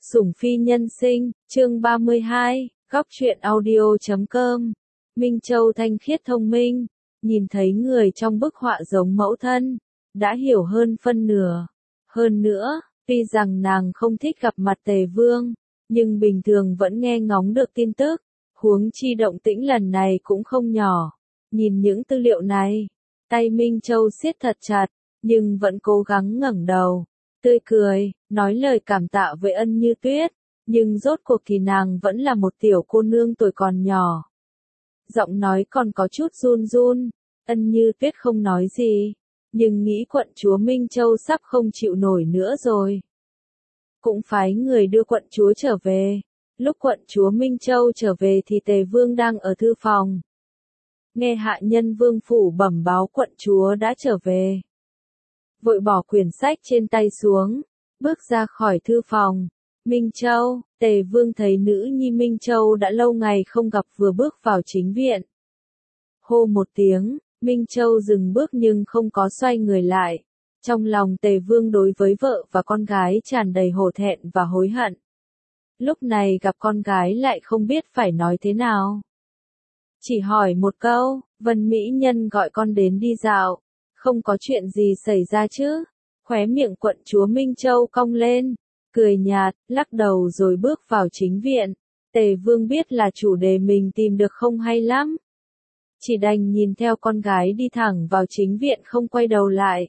Sủng phi nhân sinh, chương 32, góc truyện audio.com. Minh Châu thanh khiết thông minh, nhìn thấy người trong bức họa giống mẫu thân, đã hiểu hơn phân nửa. Hơn nữa, tuy rằng nàng không thích gặp mặt Tề Vương, nhưng bình thường vẫn nghe ngóng được tin tức, huống chi động tĩnh lần này cũng không nhỏ. Nhìn những tư liệu này, tay Minh Châu siết thật chặt, nhưng vẫn cố gắng ngẩng đầu, tươi cười, nói lời cảm tạ với Ân Như Tuyết, nhưng rốt cuộc thì nàng vẫn là một tiểu cô nương tuổi còn nhỏ. Giọng nói còn có chút run run, Ân Như Tuyết không nói gì, nhưng nghĩ quận chúa Minh Châu sắp không chịu nổi nữa rồi. Cũng phái người đưa quận chúa trở về. Lúc quận chúa Minh Châu trở về thì Tề Vương đang ở thư phòng. Nghe hạ nhân vương phủ bẩm báo quận chúa đã trở về. Vội bỏ quyển sách trên tay xuống, bước ra khỏi thư phòng. Minh Châu, Tề Vương thấy nữ nhi Minh Châu đã lâu ngày không gặp vừa bước vào chính viện. Hô một tiếng, Minh Châu dừng bước nhưng không có xoay người lại. Trong lòng Tề Vương đối với vợ và con gái tràn đầy hổ thẹn và hối hận. Lúc này gặp con gái lại không biết phải nói thế nào. Chỉ hỏi một câu, Vân Mỹ Nhân gọi con đến đi dạo, không có chuyện gì xảy ra chứ? Khóe miệng quận chúa Minh Châu cong lên, cười nhạt, lắc đầu rồi bước vào chính viện. Tề Vương biết là chủ đề mình tìm được không hay lắm. Chỉ đành nhìn theo con gái đi thẳng vào chính viện không quay đầu lại.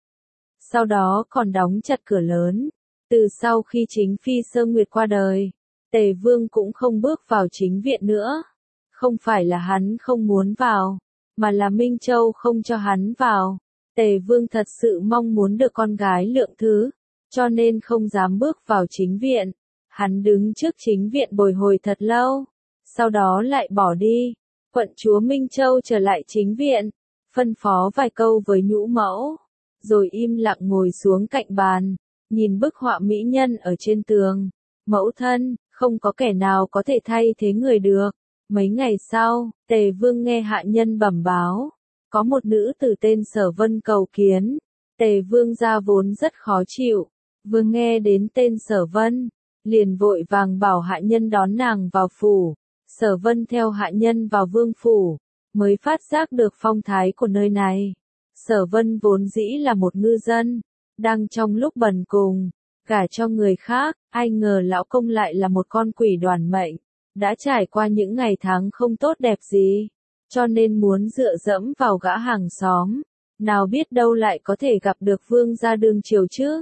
Sau đó còn đóng chặt cửa lớn. Từ sau khi chính phi Sơ Nguyệt qua đời, Tề Vương cũng không bước vào chính viện nữa. Không phải là hắn không muốn vào, mà là Minh Châu không cho hắn vào. Tề Vương thật sự mong muốn được con gái lượng thứ, cho nên không dám bước vào chính viện. Hắn đứng trước chính viện bồi hồi thật lâu, sau đó lại bỏ đi. Quận chúa Minh Châu trở lại chính viện, phân phó vài câu với nhũ mẫu, rồi im lặng ngồi xuống cạnh bàn, nhìn bức họa mỹ nhân ở trên tường. Mẫu thân, không có kẻ nào có thể thay thế người được. Mấy ngày sau, Tề Vương nghe hạ nhân bẩm báo, có một nữ tử tên Sở Vân cầu kiến. Tề Vương gia vốn rất khó chịu, vừa nghe đến tên Sở Vân, liền vội vàng bảo hạ nhân đón nàng vào phủ. Sở Vân theo hạ nhân vào vương phủ, mới phát giác được phong thái của nơi này. Sở Vân vốn dĩ là một ngư dân, đang trong lúc bần cùng, gả cho người khác, ai ngờ lão công lại là một con quỷ đoản mệnh, đã trải qua những ngày tháng không tốt đẹp gì, cho nên muốn dựa dẫm vào gã hàng xóm, nào biết đâu lại có thể gặp được vương gia đương triều chứ.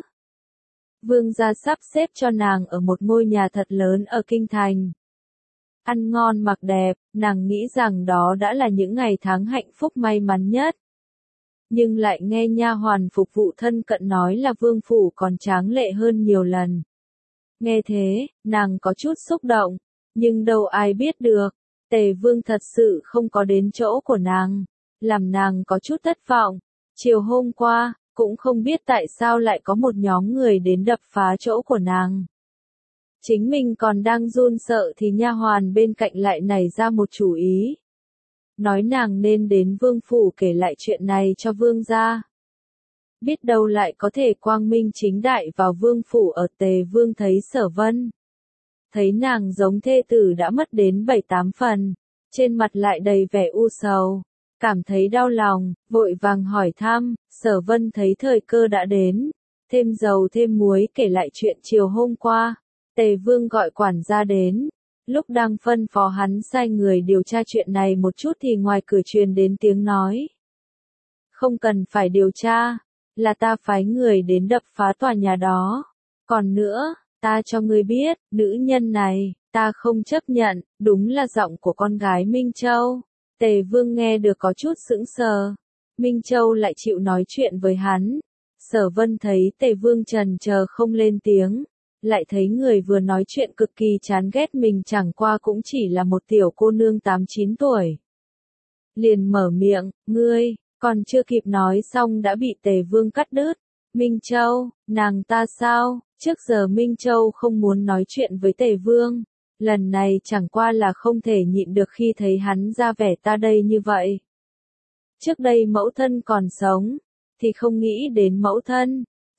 Vương gia sắp xếp cho nàng ở một ngôi nhà thật lớn ở kinh thành. Ăn ngon mặc đẹp, nàng nghĩ rằng đó đã là những ngày tháng hạnh phúc may mắn nhất. Nhưng lại nghe nha hoàn phục vụ thân cận nói là vương phủ còn tráng lệ hơn nhiều lần. Nghe thế, nàng có chút xúc động, nhưng đâu ai biết được, Tề Vương thật sự không có đến chỗ của nàng, làm nàng có chút thất vọng. Chiều hôm qua, cũng không biết tại sao lại có một nhóm người đến đập phá chỗ của nàng. Chính mình còn đang run sợ thì nha hoàn bên cạnh lại nảy ra một chủ ý. Nói nàng nên đến vương phủ kể lại chuyện này cho vương gia. Biết đâu lại có thể quang minh chính đại vào vương phủ ở. Tề Vương thấy Sở Vân. Thấy nàng giống thê tử đã mất đến 7-8 phần, trên mặt lại đầy vẻ u sầu, cảm thấy đau lòng, vội vàng hỏi thăm. Sở Vân thấy thời cơ đã đến, thêm dầu thêm muối kể lại chuyện chiều hôm qua. Tề Vương gọi quản gia đến, lúc đang phân phó hắn sai người điều tra chuyện này một chút thì ngoài cửa truyền đến tiếng nói. Không cần phải điều tra, là ta phái người đến đập phá tòa nhà đó. Còn nữa, ta cho ngươi biết, nữ nhân này, ta không chấp nhận, đúng là giọng của con gái Minh Châu. Tề Vương nghe được có chút sững sờ. Minh Châu lại chịu nói chuyện với hắn. Sở Vân thấy Tề Vương chần chờ không lên tiếng, lại thấy người vừa nói chuyện cực kỳ chán ghét mình chẳng qua cũng chỉ là một tiểu cô nương 8-9 tuổi. Liền mở miệng, ngươi, còn chưa kịp nói xong đã bị Tề Vương cắt đứt. Minh Châu, nàng ta sao? Trước giờ Minh Châu không muốn nói chuyện với Tề Vương, lần này chẳng qua là không thể nhịn được khi thấy hắn ra vẻ ta đây như vậy. Trước đây mẫu thân còn sống, thì không nghĩ đến mẫu thân,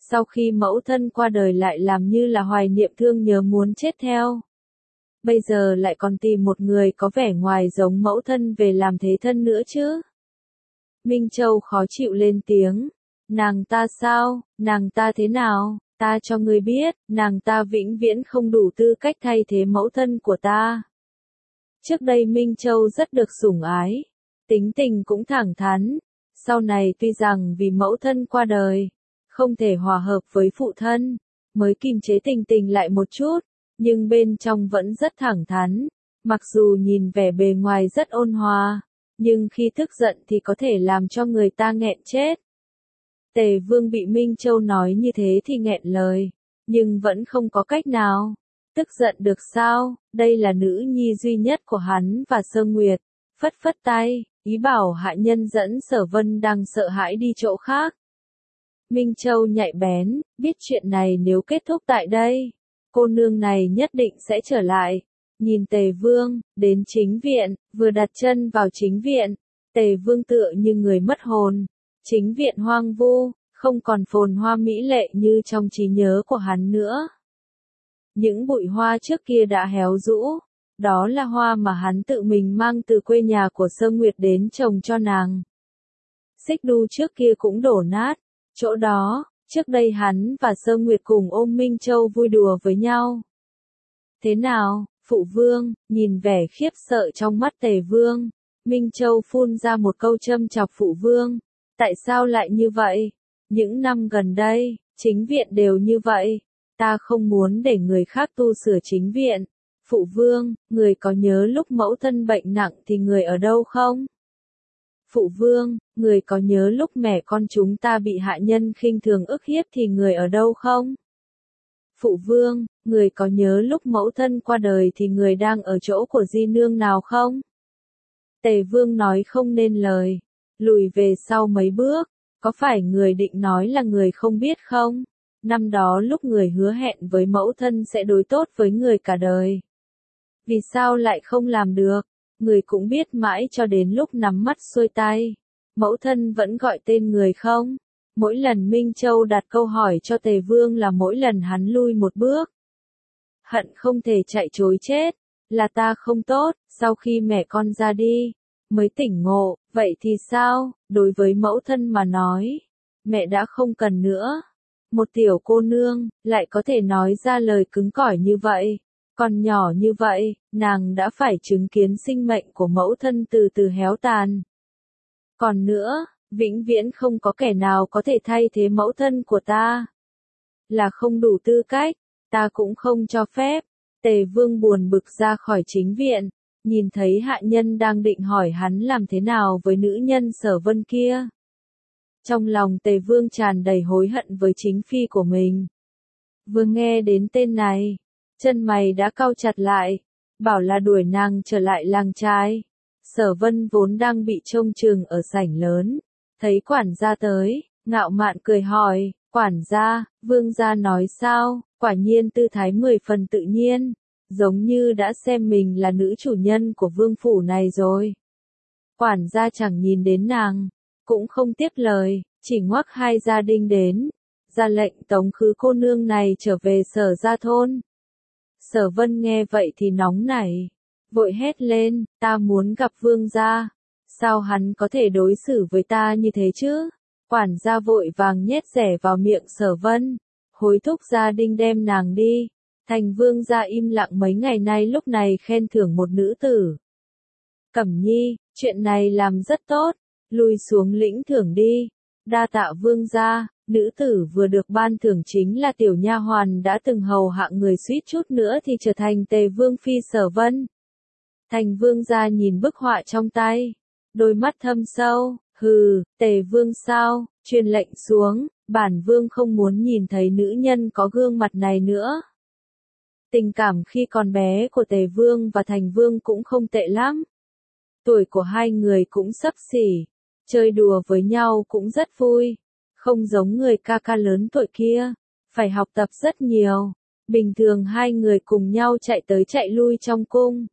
sau khi mẫu thân qua đời lại làm như là hoài niệm thương nhớ muốn chết theo. Bây giờ lại còn tìm một người có vẻ ngoài giống mẫu thân về làm thế thân nữa chứ. Minh Châu khó chịu lên tiếng. Nàng ta sao, nàng ta thế nào, ta cho ngươi biết, nàng ta vĩnh viễn không đủ tư cách thay thế mẫu thân của ta. Trước đây Minh Châu rất được sủng ái, tính tình cũng thẳng thắn. Sau này tuy rằng vì mẫu thân qua đời, không thể hòa hợp với phụ thân, mới kiềm chế tình tình lại một chút, nhưng bên trong vẫn rất thẳng thắn. Mặc dù nhìn vẻ bề ngoài rất ôn hòa, nhưng khi tức giận thì có thể làm cho người ta nghẹn chết. Tề Vương bị Minh Châu nói như thế thì nghẹn lời, nhưng vẫn không có cách nào. Tức giận được sao, đây là nữ nhi duy nhất của hắn và Sơ Nguyệt. Phất phất tay, ý bảo hạ nhân dẫn Sở Vân đang sợ hãi đi chỗ khác. Minh Châu nhạy bén, biết chuyện này nếu kết thúc tại đây, cô nương này nhất định sẽ trở lại. Nhìn Tề Vương, đến chính viện, vừa đặt chân vào chính viện, Tề Vương tựa như người mất hồn. Chính viện hoang vu, không còn phồn hoa mỹ lệ như trong trí nhớ của hắn nữa. Những bụi hoa trước kia đã héo rũ, đó là hoa mà hắn tự mình mang từ quê nhà của Sơ Nguyệt đến trồng cho nàng. Xích đu trước kia cũng đổ nát, chỗ đó, trước đây hắn và Sơ Nguyệt cùng ôm Minh Châu vui đùa với nhau. Thế nào, phụ vương, nhìn vẻ khiếp sợ trong mắt Tề Vương, Minh Châu phun ra một câu châm chọc phụ vương. Tại sao lại như vậy? Những năm gần đây, chính viện đều như vậy. Ta không muốn để người khác tu sửa chính viện. Phụ vương, người có nhớ lúc mẫu thân bệnh nặng thì người ở đâu không? Phụ vương, người có nhớ lúc mẹ con chúng ta bị hạ nhân khinh thường ức hiếp thì người ở đâu không? Phụ vương, người có nhớ lúc mẫu thân qua đời thì người đang ở chỗ của di nương nào không? Tề Vương nói không nên lời, lùi về sau mấy bước, có phải người định nói là người không biết không? Năm đó lúc người hứa hẹn với mẫu thân sẽ đối tốt với người cả đời. Vì sao lại không làm được? Người cũng biết mãi cho đến lúc nắm mắt xuôi tay. Mẫu thân vẫn gọi tên người không? Mỗi lần Minh Châu đặt câu hỏi cho Tề Vương là mỗi lần hắn lui một bước. Hận không thể chạy trối chết, là ta không tốt, sau khi mẹ con ra đi, mới tỉnh ngộ, vậy thì sao, đối với mẫu thân mà nói, mẹ đã không cần nữa. Một tiểu cô nương, lại có thể nói ra lời cứng cỏi như vậy, còn nhỏ như vậy, nàng đã phải chứng kiến sinh mệnh của mẫu thân từ từ héo tàn. Còn nữa, vĩnh viễn không có kẻ nào có thể thay thế mẫu thân của ta. Là không đủ tư cách, ta cũng không cho phép. Tề Vương buồn bực ra khỏi chính viện, nhìn thấy hạ nhân đang định hỏi hắn làm thế nào với nữ nhân Sở Vân kia. Trong lòng Tề Vương tràn đầy hối hận với chính phi của mình. Vừa nghe đến tên này, chân mày đã cau chặt lại, bảo là đuổi nàng trở lại làng trai. Sở Vân vốn đang bị trông chừng ở sảnh lớn, thấy quản gia tới, ngạo mạn cười hỏi, quản gia, vương gia nói sao, quả nhiên tư thái 10 phần tự nhiên, giống như đã xem mình là nữ chủ nhân của vương phủ này rồi. Quản gia chẳng nhìn đến nàng, cũng không tiếp lời, chỉ ngoắc hai gia đinh đến, ra lệnh tống khứ cô nương này trở về Sở gia thôn. Sở Vân nghe vậy thì nóng nảy, vội hét lên, ta muốn gặp vương gia, sao hắn có thể đối xử với ta như thế chứ? Quản gia vội vàng nhét rẻ vào miệng Sở Vân, hối thúc gia đinh đem nàng đi. Thành vương gia im lặng mấy ngày nay lúc này khen thưởng một nữ tử. Cẩm Nhi, chuyện này làm rất tốt, lui xuống lĩnh thưởng đi. Đa tạ vương gia, nữ tử vừa được ban thưởng chính là tiểu nha hoàn đã từng hầu hạ người suýt chút nữa thì trở thành Tề Vương phi Sở Vân. Thành vương gia nhìn bức họa trong tay, đôi mắt thâm sâu, hừ, Tề Vương sao, truyền lệnh xuống, bản vương không muốn nhìn thấy nữ nhân có gương mặt này nữa. Tình cảm khi còn bé của Tề Vương và Thành Vương cũng không tệ lắm. Tuổi của hai người cũng xấp xỉ, chơi đùa với nhau cũng rất vui, không giống người ca ca lớn tuổi kia, phải học tập rất nhiều. Bình thường hai người cùng nhau chạy tới chạy lui trong cung.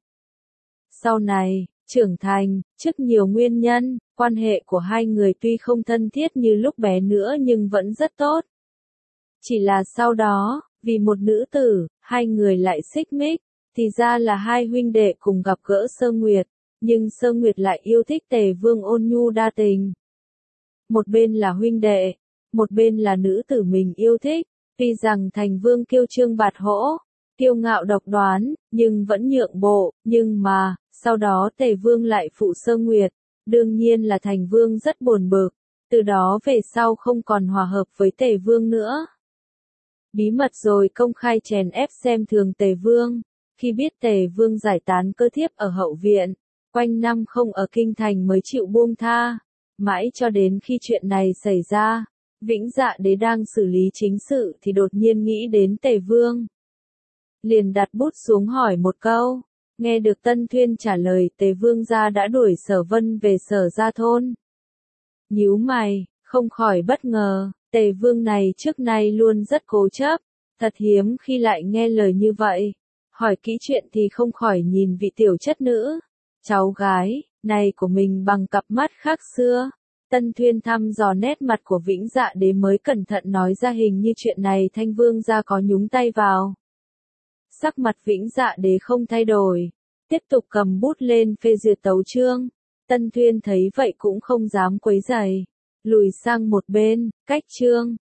Sau này, trưởng thành, trước nhiều nguyên nhân, quan hệ của hai người tuy không thân thiết như lúc bé nữa nhưng vẫn rất tốt. Chỉ là sau đó, vì một nữ tử, hai người lại xích mích, thì ra là hai huynh đệ cùng gặp gỡ Sơ Nguyệt, nhưng Sơ Nguyệt lại yêu thích Tề Vương ôn nhu đa tình. Một bên là huynh đệ, một bên là nữ tử mình yêu thích, tuy rằng thành vương kiêu trương bạt hỗ, kiêu ngạo độc đoán, nhưng vẫn nhượng bộ, nhưng mà, sau đó Tề Vương lại phụ Sơ Nguyệt, đương nhiên là thành vương rất buồn bực, từ đó về sau không còn hòa hợp với Tề Vương nữa. Bí mật rồi công khai chèn ép xem thường Tề Vương, khi biết Tề Vương giải tán cơ thiếp ở hậu viện, quanh năm không ở kinh thành mới chịu buông tha, mãi cho đến khi chuyện này xảy ra, Vĩnh Dạ Đế đang xử lý chính sự thì đột nhiên nghĩ đến Tề Vương. Liền đặt bút xuống hỏi một câu, nghe được Tân Thuyên trả lời Tề Vương gia đã đuổi Sở Vân về Sở gia thôn. Nhíu mày, không khỏi bất ngờ, Tề Vương này trước nay luôn rất cố chấp, thật hiếm khi lại nghe lời như vậy. Hỏi kỹ chuyện thì không khỏi nhìn vị tiểu chất nữ, cháu gái, này của mình bằng cặp mắt khác xưa. Tân Thuyên thăm dò nét mặt của Vĩnh Dạ Đế mới cẩn thận nói ra hình như chuyện này Thanh Vương gia có nhúng tay vào. Sắc mặt Vĩnh Dạ Đế không thay đổi, tiếp tục cầm bút lên phê duyệt tấu chương. Tân Thuyên thấy vậy cũng không dám quấy rầy, lùi sang một bên, cách chương.